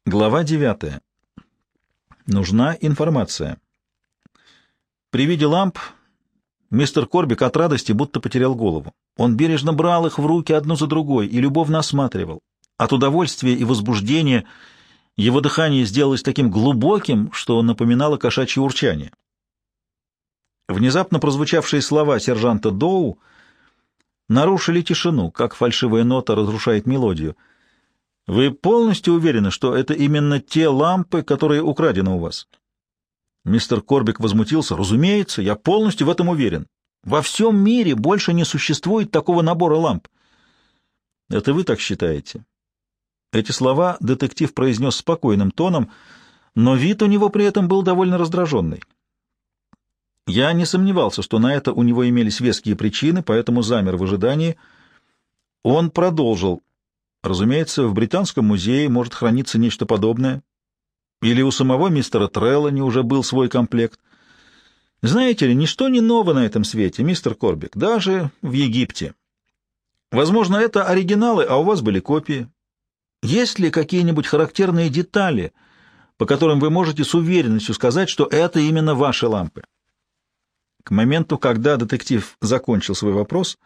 Глава 9. Нужна информация. При виде ламп мистер Корбик от радости будто потерял голову. Он бережно брал их в руки одну за другой и любовно осматривал. От удовольствия и возбуждения его дыхание сделалось таким глубоким, что напоминало кошачье урчание. Внезапно прозвучавшие слова сержанта Доу нарушили тишину, как фальшивая нота разрушает мелодию. «Вы полностью уверены, что это именно те лампы, которые украдены у вас?» Мистер Корбик возмутился. «Разумеется, я полностью в этом уверен. Во всем мире больше не существует такого набора ламп». «Это вы так считаете?» Эти слова детектив произнес спокойным тоном, но вид у него при этом был довольно раздраженный. Я не сомневался, что на это у него имелись веские причины, поэтому замер в ожидании. Он продолжил. Разумеется, в Британском музее может храниться нечто подобное. Или у самого мистера Треллани уже был свой комплект. Знаете ли, ничто не ново на этом свете, мистер Корбик, даже в Египте. Возможно, это оригиналы, а у вас были копии. Есть ли какие-нибудь характерные детали, по которым вы можете с уверенностью сказать, что это именно ваши лампы? К моменту, когда детектив закончил свой вопрос,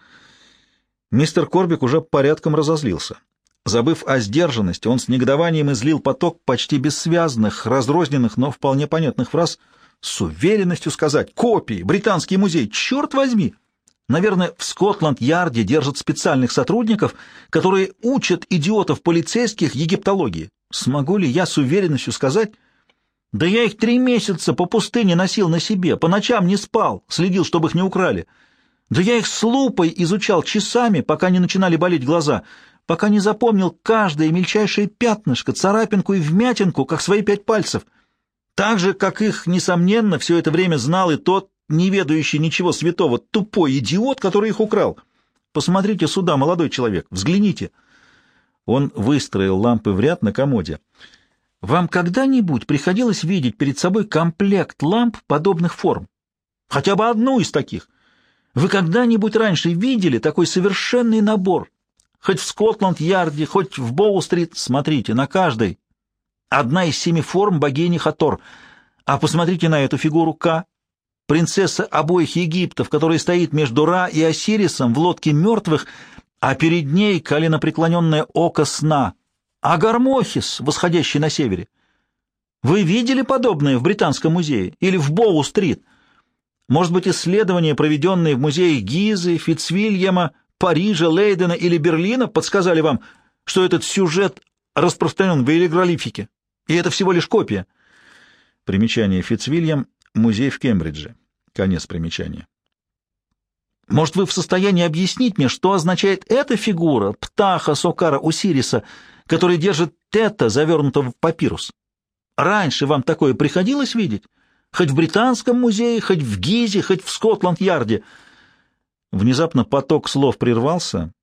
мистер Корбик уже порядком разозлился. Забыв о сдержанности, он с негодованием излил поток почти бессвязных, разрозненных, но вполне понятных фраз. С уверенностью сказать: «Копии! Британский музей! Черт возьми!» Наверное, в Скотланд-Ярде держат специальных сотрудников, которые учат идиотов-полицейских египтологии. Смогу ли я с уверенностью сказать: «Да я их 3 месяца по пустыне носил на себе, по ночам не спал, следил, чтобы их не украли. Да я их с лупой изучал часами, пока не начинали болеть глаза, пока не запомнил каждое мельчайшее пятнышко, царапинку и вмятинку, как свои 5 пальцев. Так же, как их, несомненно, все это время знал и тот, не ведающий ничего святого, тупой идиот, который их украл. Посмотрите сюда, молодой человек, взгляните». Он выстроил лампы в ряд на комоде. «Вам когда-нибудь приходилось видеть перед собой комплект ламп подобных форм? Хотя бы одну из таких? Вы когда-нибудь раньше видели такой совершенный набор? Хоть в Скотланд-Ярде, хоть в Боу-стрит, смотрите, на каждой одна из 7 форм богини Хатор. А посмотрите на эту фигуру Ка, принцесса обоих Египтов, которая стоит между Ра и Осирисом в лодке мертвых, а перед ней коленопреклоненное око сна, Агармохис, восходящий на севере. Вы видели подобное в Британском музее или в Боу-стрит? Может быть, исследования, проведенные в музеях Гизы, Фицвильяма, Парижа, Лейдена или Берлина, подсказали вам, что этот сюжет распространен в иероглифике, и это всего лишь копия?» Примечание: Фицвильям, музей в Кембридже. Конец примечания. «Может, вы в состоянии объяснить мне, что означает эта фигура, птаха Сокара Осириса, который держит тета, завернутого в папирус? Раньше вам такое приходилось видеть? Хоть в Британском музее, хоть в Гизе, хоть в Скотланд-Ярде». Внезапно поток слов прервался,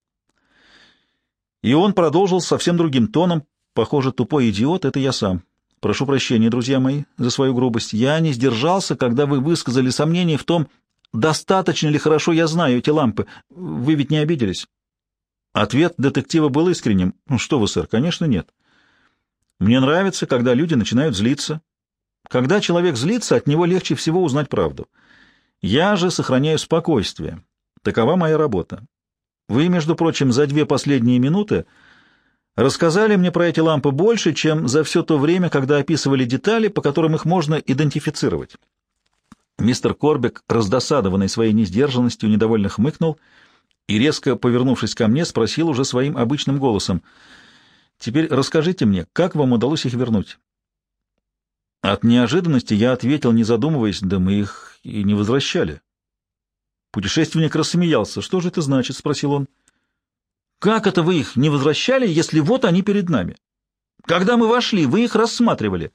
и он продолжил совсем другим тоном. «Похоже, тупой идиот — это я сам. Прошу прощения, друзья мои, за свою грубость. Я не сдержался, когда вы высказали сомнение в том, достаточно ли хорошо я знаю эти лампы. Вы ведь не обиделись?» Ответ детектива был искренним. «Ну что вы, сэр, конечно, нет. Мне нравится, когда люди начинают злиться. Когда человек злится, от него легче всего узнать правду. Я же сохраняю спокойствие. Такова моя работа. Вы, между прочим, за 2 последние минуты рассказали мне про эти лампы больше, чем за все то время, когда описывали детали, по которым их можно идентифицировать». Мистер Корбик, раздосадованный своей несдержанностью, недовольно хмыкнул и, резко повернувшись ко мне, спросил уже своим обычным голосом: «Теперь расскажите мне, как вам удалось их вернуть?» От неожиданности я ответил, не задумываясь: «Да мы их и не возвращали». Путешественник рассмеялся. «Что же это значит?» — спросил он. «Как это вы их не возвращали, если вот они перед нами? Когда мы вошли, вы их рассматривали».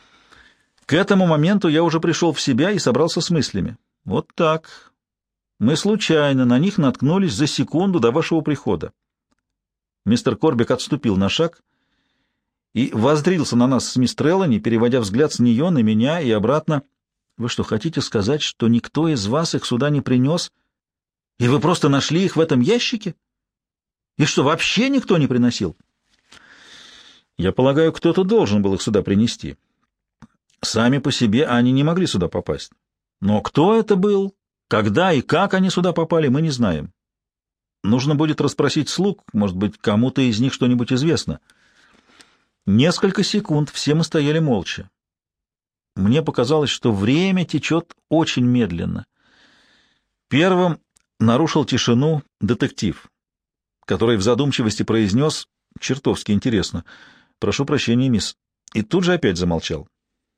К этому моменту я уже пришел в себя и собрался с мыслями. «Вот так. Мы случайно на них наткнулись за секунду до вашего прихода». Мистер Корбик отступил на шаг и воззрился на нас с мисс Треллани, переводя взгляд с нее на меня и обратно. «Вы что, хотите сказать, что никто из вас их сюда не принес, и вы просто нашли их в этом ящике? И что, вообще никто не приносил?» Я полагаю, кто-то должен был их сюда принести. Сами по себе они не могли сюда попасть. Но кто это был, когда и как они сюда попали, мы не знаем. Нужно будет расспросить слуг, может быть, кому-то из них что-нибудь известно. Несколько секунд все мы стояли молча. Мне показалось, что время течет очень медленно. Первым нарушил тишину детектив, который в задумчивости произнес: «Чертовски интересно. Прошу прощения, мисс». И тут же опять замолчал.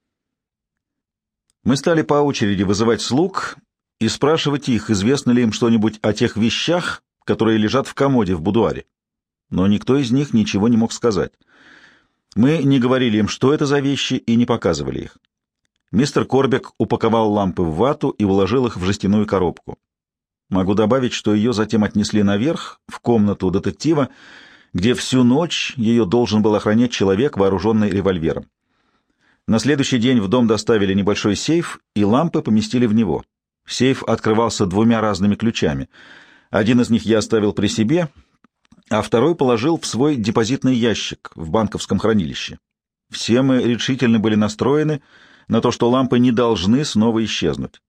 Мы стали по очереди вызывать слуг и спрашивать их, известно ли им что-нибудь о тех вещах, которые лежат в комоде в будуаре. Но никто из них ничего не мог сказать. Мы не говорили им, что это за вещи, и не показывали их. Мистер Корбек упаковал лампы в вату и уложил их в жестяную коробку. Могу добавить, что ее затем отнесли наверх, в комнату детектива, где всю ночь ее должен был охранять человек, вооруженный револьвером. На следующий день в дом доставили небольшой сейф, и лампы поместили в него. Сейф открывался двумя разными ключами. Один из них я оставил при себе, а второй положил в свой депозитный ящик в банковском хранилище. Все мы решительно были настроены на то, что лампы не должны снова исчезнуть.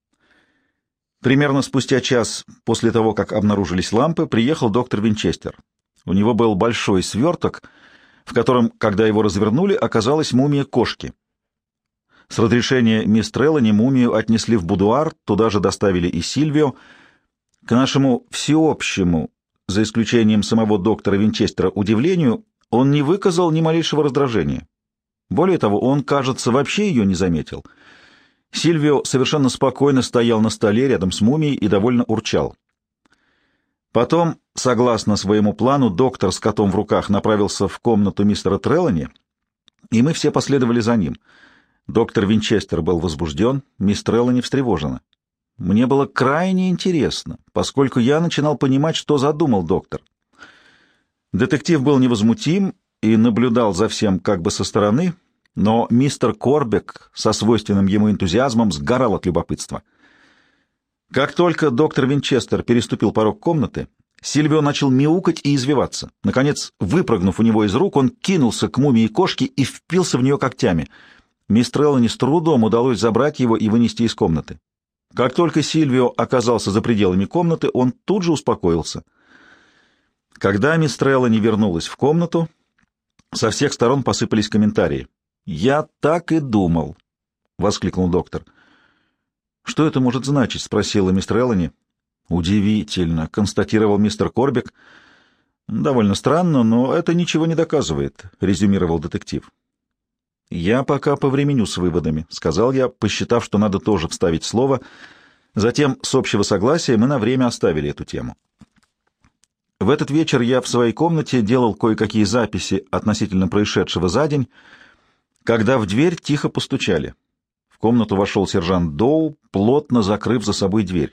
Примерно спустя час после того, как обнаружились лампы, приехал доктор Винчестер. У него был большой сверток, в котором, когда его развернули, оказалась мумия кошки. С разрешения мисс Треллани мумию отнесли в будуар, туда же доставили и Сильвио. К нашему всеобщему, за исключением самого доктора Винчестера, удивлению, он не выказал ни малейшего раздражения. Более того, он, кажется, вообще ее не заметил. Сильвио совершенно спокойно стоял на столе рядом с мумией и довольно урчал. Потом, согласно своему плану, доктор с котом в руках направился в комнату мистера Треллани, и мы все последовали за ним. Доктор Винчестер был возбужден, мисс Треллани встревожена. Мне было крайне интересно, поскольку я начинал понимать, что задумал доктор. Детектив был невозмутим и наблюдал за всем как бы со стороны, но мистер Корбек со свойственным ему энтузиазмом сгорал от любопытства. Как только доктор Винчестер переступил порог комнаты, Сильвио начал мяукать и извиваться. Наконец, выпрыгнув у него из рук, он кинулся к мумии кошки и впился в нее когтями. Мисс Треллани с трудом удалось забрать его и вынести из комнаты. Как только Сильвио оказался за пределами комнаты, он тут же успокоился. Когда мисс Треллани вернулась в комнату, со всех сторон посыпались комментарии. «Я так и думал», — воскликнул доктор. «Что это может значить?» — спросила мисс Треллани. «Удивительно», — констатировал мистер Корбек. «Довольно странно, но это ничего не доказывает», — резюмировал детектив. «Я пока повременю с выводами», — сказал я, посчитав, что надо тоже вставить слово. Затем, с общего согласия, мы на время оставили эту тему. В этот вечер я в своей комнате делал кое-какие записи относительно происшедшего за день, когда в дверь тихо постучали. В комнату вошел сержант Доу, плотно закрыв за собой дверь.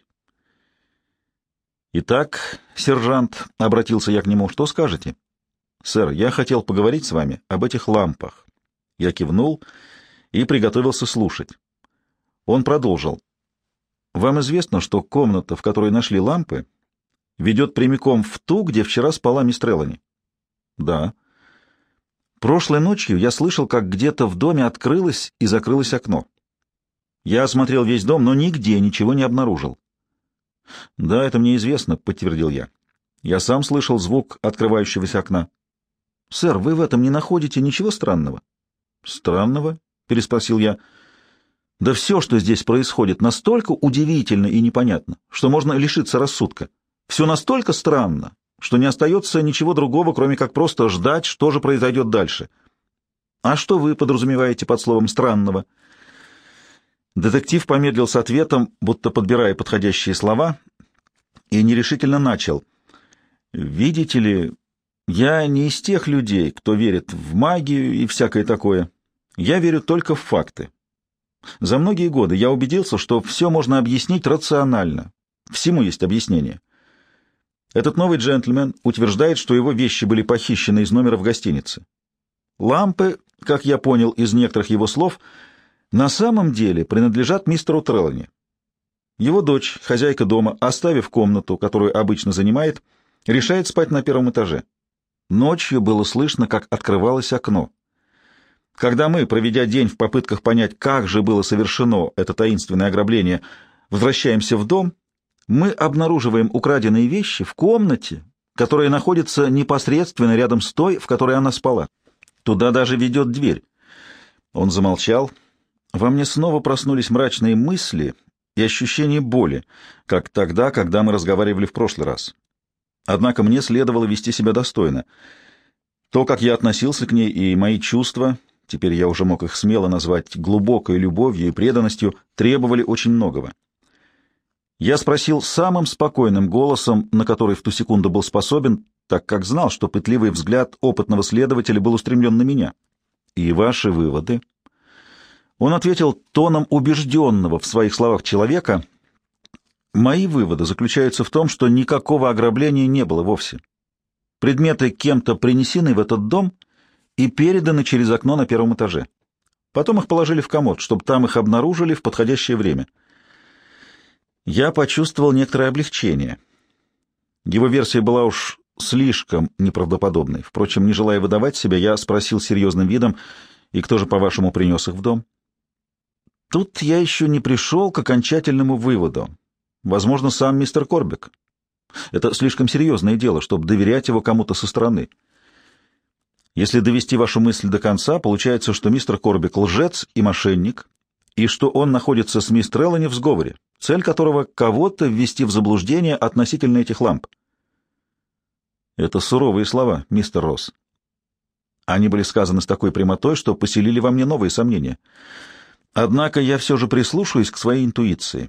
«Итак, сержант», — обратился я к нему, — «что скажете?» «Сэр, я хотел поговорить с вами об этих лампах». Я кивнул и приготовился слушать. Он продолжил. «Вам известно, что комната, в которой нашли лампы, ведет прямиком в ту, где вчера спала мисс Треллани?» «Да». «Прошлой ночью я слышал, как где-то в доме открылось и закрылось окно. Я осмотрел весь дом, но нигде ничего не обнаружил». «Да, это мне известно», — подтвердил я. «Я сам слышал звук открывающегося окна». «Сэр, вы в этом не находите ничего странного?» «Странного?» — переспросил я. «Да все, что здесь происходит, настолько удивительно и непонятно, что можно лишиться рассудка. Все настолько странно, что не остается ничего другого, кроме как просто ждать, что же произойдет дальше. А что вы подразумеваете под словом «странного»?» Детектив помедлил с ответом, будто подбирая подходящие слова, и нерешительно начал. «Видите ли, я не из тех людей, кто верит в магию и всякое такое. Я верю только в факты. За многие годы я убедился, что все можно объяснить рационально. Всему есть объяснение. Этот новый джентльмен утверждает, что его вещи были похищены из номера в гостинице. Лампы, как я понял из некоторых его слов, на самом деле принадлежат мистеру Треллани. Его дочь, хозяйка дома, оставив комнату, которую обычно занимает, решает спать на первом этаже. Ночью было слышно, как открывалось окно. Когда мы, проведя день в попытках понять, как же было совершено это таинственное ограбление, возвращаемся в дом, мы обнаруживаем украденные вещи в комнате, которая находится непосредственно рядом с той, в которой она спала. Туда даже ведет дверь. Он замолчал. Во мне снова проснулись мрачные мысли и ощущение боли, как тогда, когда мы разговаривали в прошлый раз. Однако мне следовало вести себя достойно. То, как я относился к ней, и мои чувства, теперь я уже мог их смело назвать глубокой любовью и преданностью, требовали очень многого. Я спросил самым спокойным голосом, на который в ту секунду был способен, так как знал, что пытливый взгляд опытного следователя был устремлен на меня. «И ваши выводы?» Он ответил тоном убежденного в своих словах человека: «Мои выводы заключаются в том, что никакого ограбления не было вовсе. Предметы кем-то принесены в этот дом и переданы через окно на первом этаже. Потом их положили в комод, чтобы там их обнаружили в подходящее время». Я почувствовал некоторое облегчение. Его версия была уж слишком неправдоподобной. Впрочем, не желая выдавать себя, я спросил серьезным видом: «И кто же, по-вашему, принес их в дом?» Тут я еще не пришел к окончательному выводу. Возможно, сам мистер Корбек. Это слишком серьезное дело, чтобы доверять его кому-то со стороны. Если довести вашу мысль до конца, получается, что мистер Корбек лжец и мошенник, и что он находится с мисс Треллани в сговоре, цель которого — кого-то ввести в заблуждение относительно этих ламп. Это суровые слова, мистер Росс. Они были сказаны с такой прямотой, что поселили во мне новые сомнения. Однако я все же прислушаюсь к своей интуиции.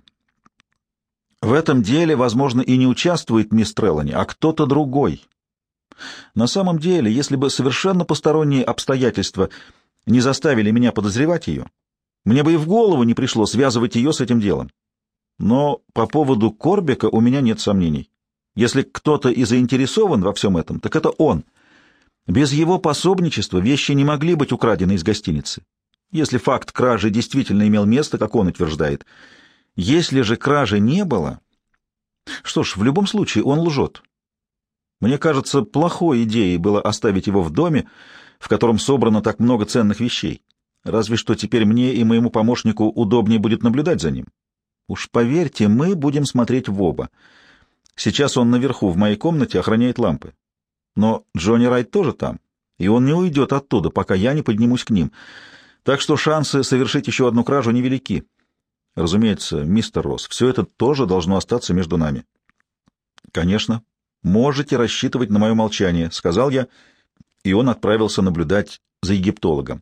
В этом деле, возможно, и не участвует мисс Треллани, а кто-то другой. На самом деле, если бы совершенно посторонние обстоятельства не заставили меня подозревать ее, мне бы и в голову не пришло связывать ее с этим делом. Но по поводу Корбека у меня нет сомнений. Если кто-то и заинтересован во всем этом, так это он. Без его пособничества вещи не могли быть украдены из гостиницы. Если факт кражи действительно имел место, как он утверждает. Если же кражи не было... Что ж, в любом случае он лжет. Мне кажется, плохой идеей было оставить его в доме, в котором собрано так много ценных вещей. Разве что теперь мне и моему помощнику удобнее будет наблюдать за ним. Уж поверьте, мы будем смотреть в оба. Сейчас он наверху в моей комнате охраняет лампы. Но Джонни Райт тоже там, и он не уйдет оттуда, пока я не поднимусь к ним. Так что шансы совершить еще одну кражу невелики. Разумеется, мистер Росс, все это тоже должно остаться между нами. Конечно, можете рассчитывать на мое молчание, — сказал я, и он отправился наблюдать за египтологом.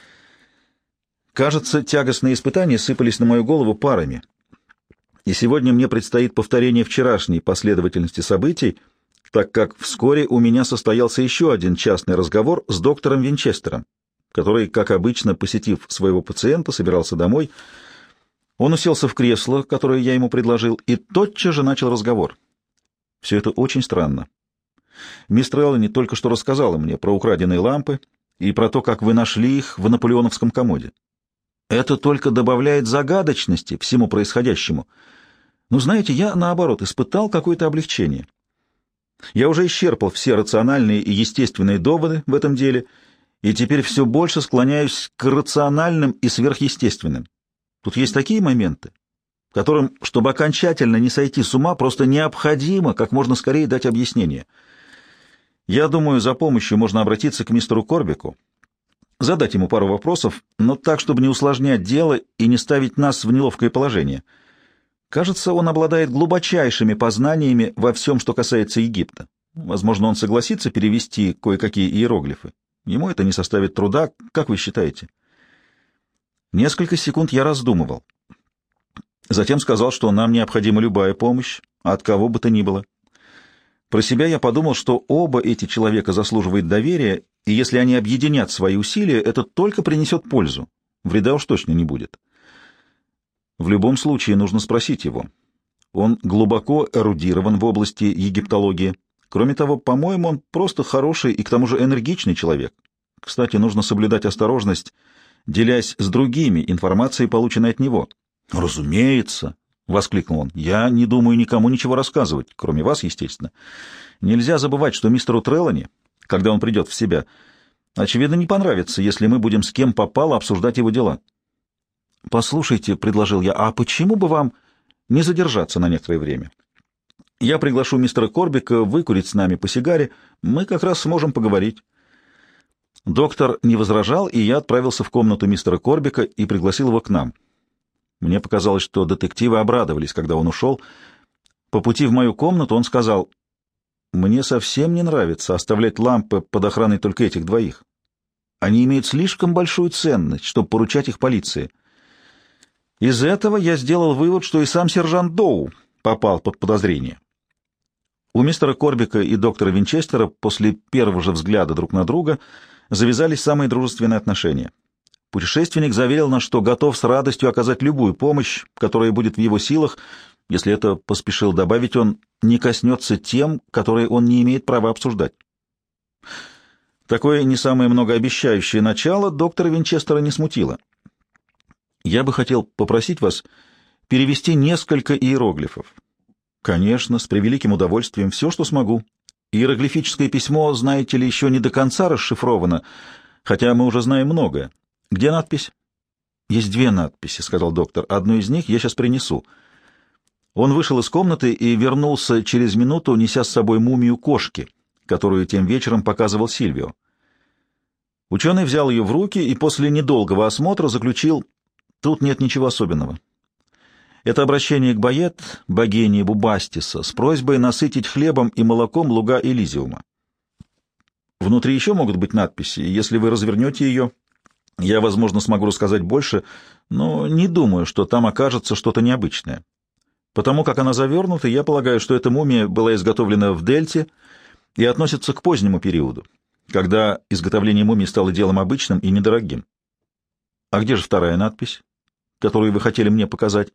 Кажется, тягостные испытания сыпались на мою голову парами. И сегодня мне предстоит повторение вчерашней последовательности событий, так как вскоре у меня состоялся еще один частный разговор с доктором Винчестером, который, как обычно, посетив своего пациента, собирался домой. Он уселся в кресло, которое я ему предложил, и тотчас же начал разговор. Все это очень странно. Мисс Треллани только что рассказала мне про украденные лампы и про то, как вы нашли их в наполеоновском комоде. Это только добавляет загадочности всему происходящему. Но, знаете, я, наоборот, испытал какое-то облегчение. Я уже исчерпал все рациональные и естественные доводы в этом деле, и теперь все больше склоняюсь к рациональным и сверхъестественным. Тут есть такие моменты, которым, чтобы окончательно не сойти с ума, просто необходимо как можно скорее дать объяснение. Я думаю, за помощью можно обратиться к мистеру Корбеку, задать ему пару вопросов, но так, чтобы не усложнять дело и не ставить нас в неловкое положение. Кажется, он обладает глубочайшими познаниями во всем, что касается Египта. Возможно, он согласится перевести кое-какие иероглифы. Ему это не составит труда, как вы считаете? Несколько секунд я раздумывал. Затем сказал, что нам необходима любая помощь, от кого бы то ни было. Про себя я подумал, что оба эти человека заслуживают доверия, и если они объединят свои усилия, это только принесет пользу. Вреда уж точно не будет. В любом случае нужно спросить его. Он глубоко эрудирован в области египтологии. Кроме того, по-моему, он просто хороший и к тому же энергичный человек. Кстати, нужно соблюдать осторожность, делясь с другими информацией, полученной от него. «Разумеется!» — воскликнул он. «Я не думаю никому ничего рассказывать, кроме вас, естественно. Нельзя забывать, что мистеру Треллани когда он придет в себя. Очевидно, не понравится, если мы будем с кем попало обсуждать его дела. «Послушайте», — предложил я, — «а почему бы вам не задержаться на некоторое время? Я приглашу мистера Корбика выкурить с нами по сигаре, мы как раз сможем поговорить». Доктор не возражал, и я отправился в комнату мистера Корбика и пригласил его к нам. Мне показалось, что детективы обрадовались, когда он ушел. По пути в мою комнату он сказал: «Мне совсем не нравится оставлять лампы под охраной только этих двоих. Они имеют слишком большую ценность, чтобы поручать их полиции». Из этого я сделал вывод, что и сам сержант Доу попал под подозрение. У мистера Корбика и доктора Винчестера после первого же взгляда друг на друга завязались самые дружественные отношения. Путешественник заверил нас, что готов с радостью оказать любую помощь, которая будет в его силах, если это, поспешил добавить он, не коснется тем, которые он не имеет права обсуждать. Такое не самое многообещающее начало доктора Винчестера не смутило. «Я бы хотел попросить вас перевести несколько иероглифов». «Конечно, с превеликим удовольствием, все, что смогу. Иероглифическое письмо, знаете ли, еще не до конца расшифровано, хотя мы уже знаем многое. Где надпись?» «Есть две надписи», — сказал доктор. «Одну из них я сейчас принесу». Он вышел из комнаты и вернулся через минуту, неся с собой мумию кошки, которую тем вечером показывал Сильвио. Ученый взял ее в руки и после недолгого осмотра заключил: «Тут нет ничего особенного. Это обращение к Бает, богине Бубастиса, с просьбой насытить хлебом и молоком луга Элизиума. Внутри еще могут быть надписи, и если вы развернете ее, я, возможно, смогу рассказать больше, но не думаю, что там окажется что-то необычное. Потому как она завернута, я полагаю, что эта мумия была изготовлена в Дельте и относится к позднему периоду, когда изготовление мумии стало делом обычным и недорогим. А где же вторая надпись, которую вы хотели мне показать?»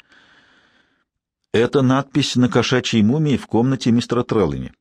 «Это надпись на кошачьей мумии в комнате мистера Треллани».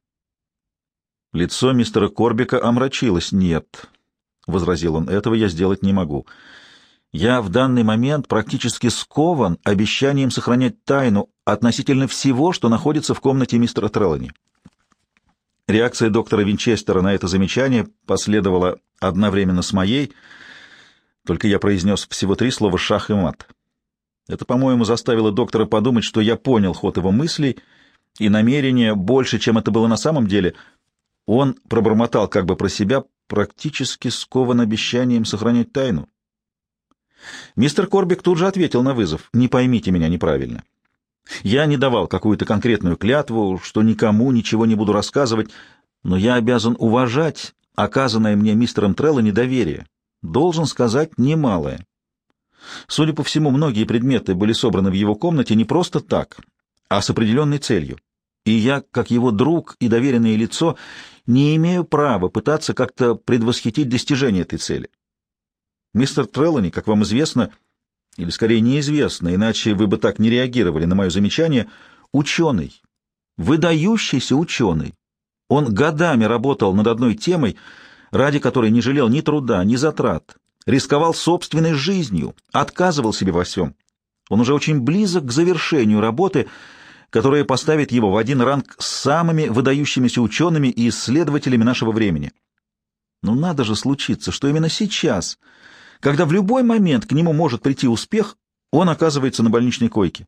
Лицо мистера Корбика омрачилось. «Нет», — возразил он, — «этого я сделать не могу. Я в данный момент практически скован обещанием сохранять тайну относительно всего, что находится в комнате мистера Треллани». Реакция доктора Винчестера на это замечание последовала одновременно с моей, только я произнес всего 3 слова «шах» и «мат». Это, по-моему, заставило доктора подумать, что я понял ход его мыслей и намерения больше, чем это было на самом деле. Он пробормотал как бы про себя, практически скован обещанием сохранять тайну. Мистер Корбик тут же ответил на вызов: «Не поймите меня неправильно. Я не давал какую-то конкретную клятву, что никому ничего не буду рассказывать, но я обязан уважать оказанное мне мистером Треллани доверие. Должен сказать немалое. Судя по всему, многие предметы были собраны в его комнате не просто так, а с определенной целью. И я, как его друг и доверенное лицо, не имею права пытаться как-то предвосхитить достижение этой цели. Мистер Треллани, как вам известно, или скорее неизвестно, иначе вы бы так не реагировали на мое замечание, ученый, выдающийся ученый. Он годами работал над одной темой, ради которой не жалел ни труда, ни затрат, рисковал собственной жизнью, отказывал себе во всем. Он уже очень близок к завершению работы, которая поставит его в один ранг с самыми выдающимися учеными и исследователями нашего времени. Но надо же случиться, что именно сейчас, когда в любой момент к нему может прийти успех, он оказывается на больничной койке».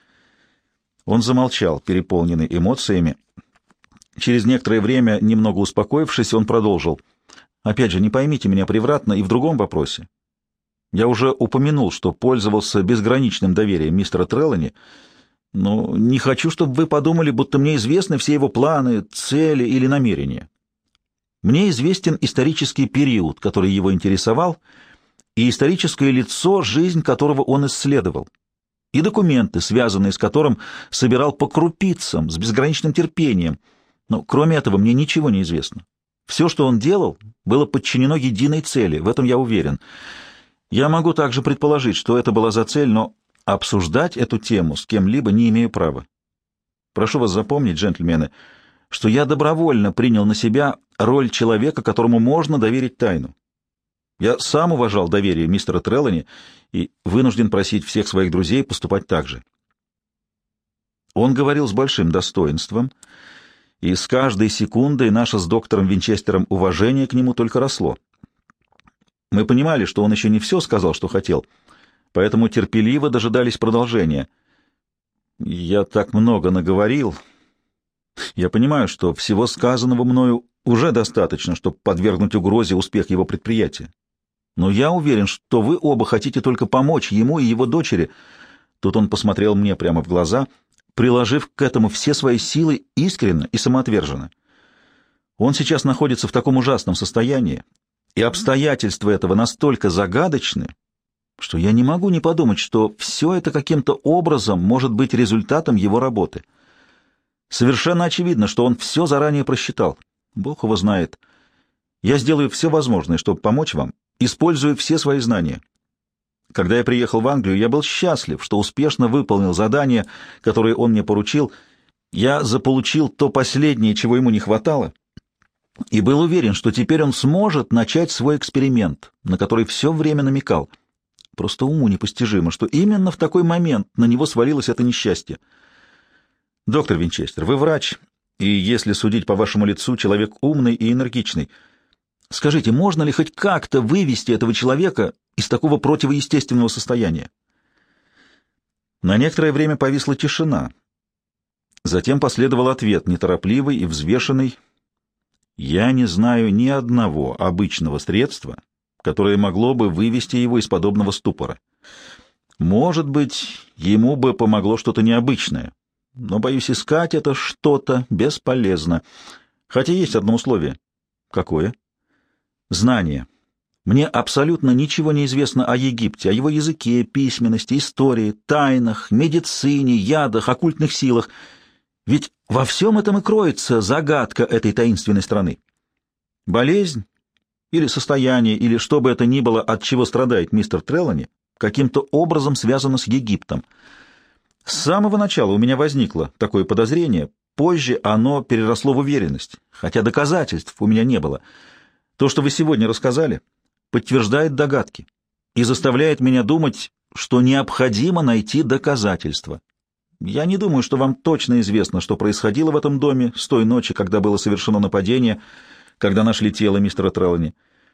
Он замолчал, переполненный эмоциями. Через некоторое время, немного успокоившись, он продолжил: «Опять же, не поймите меня превратно и в другом вопросе. Я уже упомянул, что пользовался безграничным доверием мистера Треллани, но не хочу, чтобы вы подумали, будто мне известны все его планы, цели или намерения. Мне известен исторический период, который его интересовал, и историческое лицо, жизнь которого он исследовал, и документы, связанные с которым собирал по крупицам, с безграничным терпением. Но кроме этого мне ничего не известно. Все, что он делал, было подчинено единой цели, в этом я уверен. Я могу также предположить, что это была за цель, но обсуждать эту тему с кем-либо не имею права. Прошу вас запомнить, джентльмены, что я добровольно принял на себя роль человека, которому можно доверить тайну. Я сам уважал доверие мистера Треллани и вынужден просить всех своих друзей поступать так же». Он говорил с большим достоинством, и с каждой секундой наше с доктором Винчестером уважение к нему только росло. Мы понимали, что он еще не все сказал, что хотел, поэтому терпеливо дожидались продолжения. Я так много наговорил. Я понимаю, что всего сказанного мною уже достаточно, чтобы подвергнуть угрозе успех его предприятия. Но я уверен, что вы оба хотите только помочь ему и его дочери. Тут он посмотрел мне прямо в глаза, приложив к этому все свои силы искренне и самоотверженно. Он сейчас находится в таком ужасном состоянии, и обстоятельства этого настолько загадочны, что я не могу не подумать, что все это каким-то образом может быть результатом его работы. Совершенно очевидно, что он все заранее просчитал. Бог его знает. Я сделаю все возможное, чтобы помочь вам, используя все свои знания. Когда я приехал в Англию, я был счастлив, что успешно выполнил задание, которое он мне поручил. Я заполучил то последнее, чего ему не хватало, и был уверен, что теперь он сможет начать свой эксперимент, на который все время намекал. Просто уму непостижимо, что именно в такой момент на него свалилось это несчастье. Доктор Винчестер, вы врач, и, если судить по вашему лицу, человек умный и энергичный. Скажите, можно ли хоть как-то вывести этого человека из такого противоестественного состояния? На некоторое время повисла тишина. Затем последовал ответ, неторопливый и взвешенный. Я не знаю ни одного обычного средства, которое могло бы вывести его из подобного ступора. Может быть, ему бы помогло что-то необычное, но, боюсь, искать это что-то бесполезно. Хотя есть одно условие. Какое? Знание. Мне абсолютно ничего не известно о Египте, о его языке, письменности, истории, тайнах, медицине, ядах, оккультных силах. Ведь во всем этом и кроется загадка этой таинственной страны. Болезнь или состояние, или что бы это ни было, от чего страдает мистер Треллани, каким-то образом связано с Египтом. С самого начала у меня возникло такое подозрение, позже оно переросло в уверенность, хотя доказательств у меня не было. То, что вы сегодня рассказали, подтверждает догадки и заставляет меня думать, что необходимо найти доказательства. Я не думаю, что вам точно известно, что происходило в этом доме с той ночи, когда было совершено нападение, когда нашли тело мистера Треллани.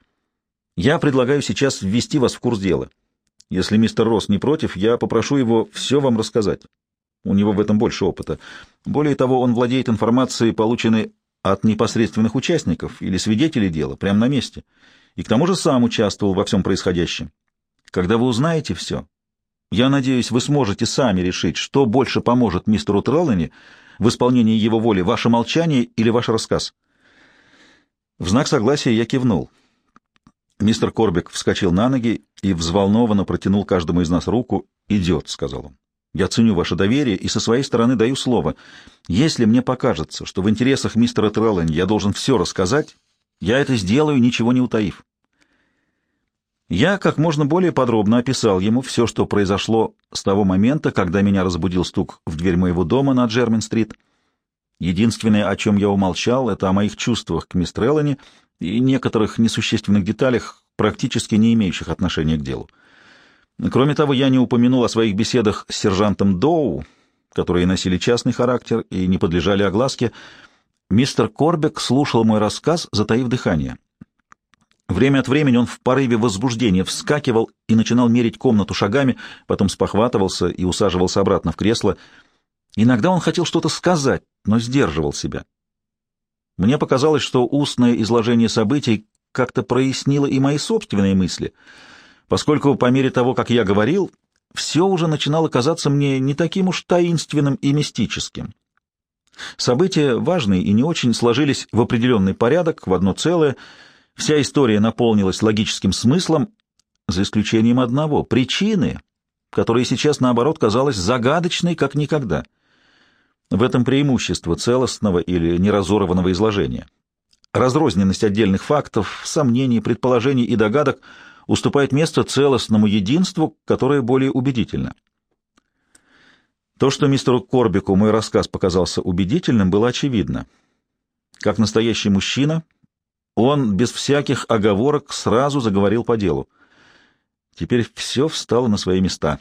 Я предлагаю сейчас ввести вас в курс дела. Если мистер Росс не против, я попрошу его все вам рассказать. У него в этом больше опыта. Более того, он владеет информацией, полученной от непосредственных участников или свидетелей дела, прямо на месте, и к тому же сам участвовал во всем происходящем. Когда вы узнаете все, я надеюсь, вы сможете сами решить, что больше поможет мистеру Треллани в исполнении его воли, ваше молчание или ваш рассказ. В знак согласия я кивнул. Мистер Корбек вскочил на ноги и взволнованно протянул каждому из нас руку. «Идет», — сказал он. «Я ценю ваше доверие и со своей стороны даю слово. Если мне покажется, что в интересах мистера Треллани я должен все рассказать, я это сделаю, ничего не утаив». Я как можно более подробно описал ему все, что произошло с того момента, когда меня разбудил стук в дверь моего дома на Джермин-стрит. Единственное, о чем я умолчал, это о моих чувствах к мисс Треллани и некоторых несущественных деталях, практически не имеющих отношения к делу. Кроме того, я не упомянул о своих беседах с сержантом Доу, которые носили частный характер и не подлежали огласке. Мистер Корбек слушал мой рассказ, затаив дыхание. Время от времени он в порыве возбуждения вскакивал и начинал мерить комнату шагами, потом спохватывался и усаживался обратно в кресло. Иногда он хотел что-то сказать, но сдерживал себя. Мне показалось, что устное изложение событий как-то прояснило и мои собственные мысли, поскольку по мере того, как я говорил, все уже начинало казаться мне не таким уж таинственным и мистическим. События, важные и не очень, сложились в определенный порядок, в одно целое. Вся история наполнилась логическим смыслом, за исключением одного — причины, которая сейчас, наоборот, казалась загадочной, как никогда. В этом преимущество целостного или неразорванного изложения. Разрозненность отдельных фактов, сомнений, предположений и догадок уступает место целостному единству, которое более убедительно. То, что мистеру Корбеку мой рассказ показался убедительным, было очевидно. Как настоящий мужчина, он без всяких оговорок сразу заговорил по делу. Теперь все встало на свои места.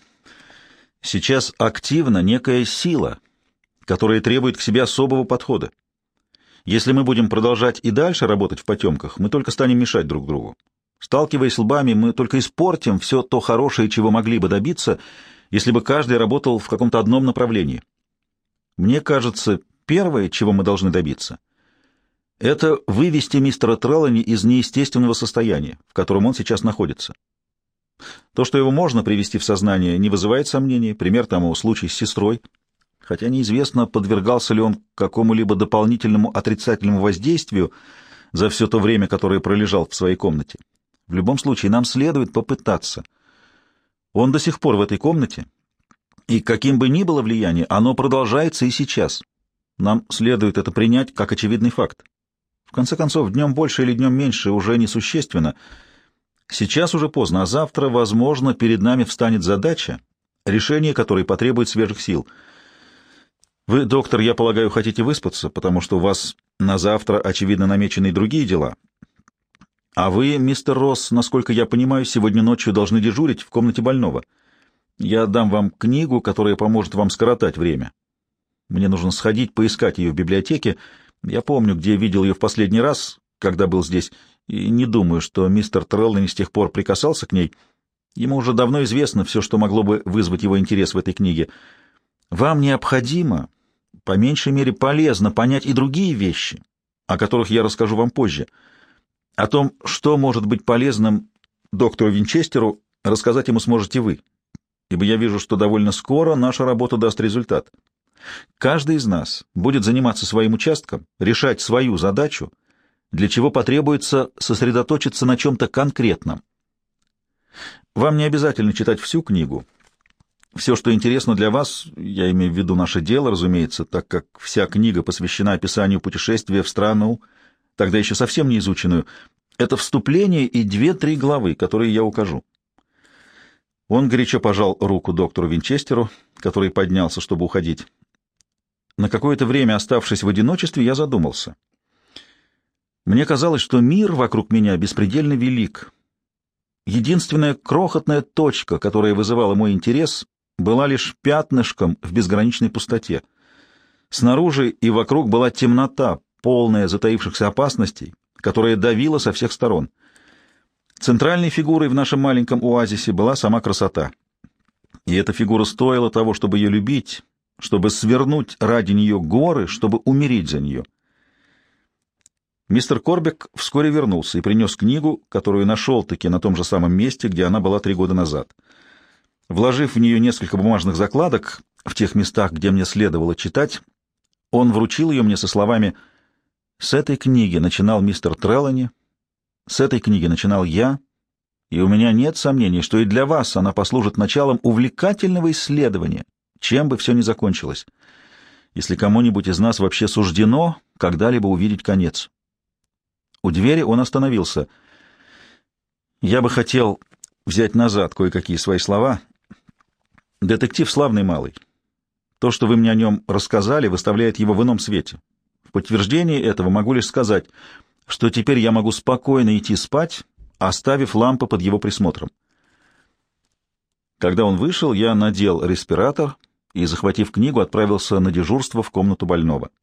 Сейчас активна некая сила, которая требует к себе особого подхода. Если мы будем продолжать и дальше работать в потемках, мы только станем мешать друг другу. Сталкиваясь лбами, мы только испортим все то хорошее, чего могли бы добиться, если бы каждый работал в каком-то одном направлении. Мне кажется, первое, чего мы должны добиться, это вывести мистера Треллани из неестественного состояния, в котором он сейчас находится. То, что его можно привести в сознание, не вызывает сомнений. Пример тому случай с сестрой. Хотя неизвестно, подвергался ли он какому-либо дополнительному отрицательному воздействию за все то время, которое пролежал в своей комнате. В любом случае, нам следует попытаться. Он до сих пор в этой комнате, и каким бы ни было влияние, оно продолжается и сейчас. Нам следует это принять как очевидный факт. В конце концов, днем больше или днем меньше уже несущественно. Сейчас уже поздно, а завтра, возможно, перед нами встанет задача, решение которой потребует свежих сил. Вы, доктор, я полагаю, хотите выспаться, потому что у вас на завтра, очевидно, намечены и другие дела. А вы, мистер Росс, насколько я понимаю, сегодня ночью должны дежурить в комнате больного. Я дам вам книгу, которая поможет вам скоротать время. Мне нужно сходить, поискать ее в библиотеке. Я помню, где видел ее в последний раз, когда был здесь, и не думаю, что мистер Треллани с тех пор прикасался к ней. Ему уже давно известно все, что могло бы вызвать его интерес в этой книге. Вам необходимо, по меньшей мере полезно, понять и другие вещи, о которых я расскажу вам позже. О том, что может быть полезным доктору Винчестеру, рассказать ему сможете вы, ибо я вижу, что довольно скоро наша работа даст результат. Каждый из нас будет заниматься своим участком, решать свою задачу, для чего потребуется сосредоточиться на чем-то конкретном. Вам не обязательно читать всю книгу. Все, что интересно для вас, я имею в виду наше дело, разумеется, так как вся книга посвящена описанию путешествия в страну, тогда еще совсем не изученную, это вступление и 2-3 главы, которые я укажу. Он горячо пожал руку доктору Винчестеру, который поднялся, чтобы уходить. На какое-то время, оставшись в одиночестве, я задумался. Мне казалось, что мир вокруг меня беспредельно велик. Единственная крохотная точка, которая вызывала мой интерес, была лишь пятнышком в безграничной пустоте. Снаружи и вокруг была темнота, полная затаившихся опасностей, которая давила со всех сторон. Центральной фигурой в нашем маленьком оазисе была сама красота. И эта фигура стоила того, чтобы ее любить, чтобы свернуть ради нее горы, чтобы умереть за нее. Мистер Корбек вскоре вернулся и принес книгу, которую нашел-таки на том же самом месте, где она была 3 года назад. Вложив в нее несколько бумажных закладок в тех местах, где мне следовало читать, он вручил ее мне со словами: «С этой книги начинал мистер Треллани, с этой книги начинал я, и у меня нет сомнений, что и для вас она послужит началом увлекательного исследования, чем бы все ни закончилось, если кому-нибудь из нас вообще суждено когда-либо увидеть конец». У двери он остановился. «Я бы хотел взять назад кое-какие свои слова. Детектив славный малый. То, что вы мне о нем рассказали, выставляет его в ином свете. В подтверждение этого могу лишь сказать, что теперь я могу спокойно идти спать, оставив лампы под его присмотром». Когда он вышел, я надел респиратор и, захватив книгу, отправился на дежурство в комнату больного.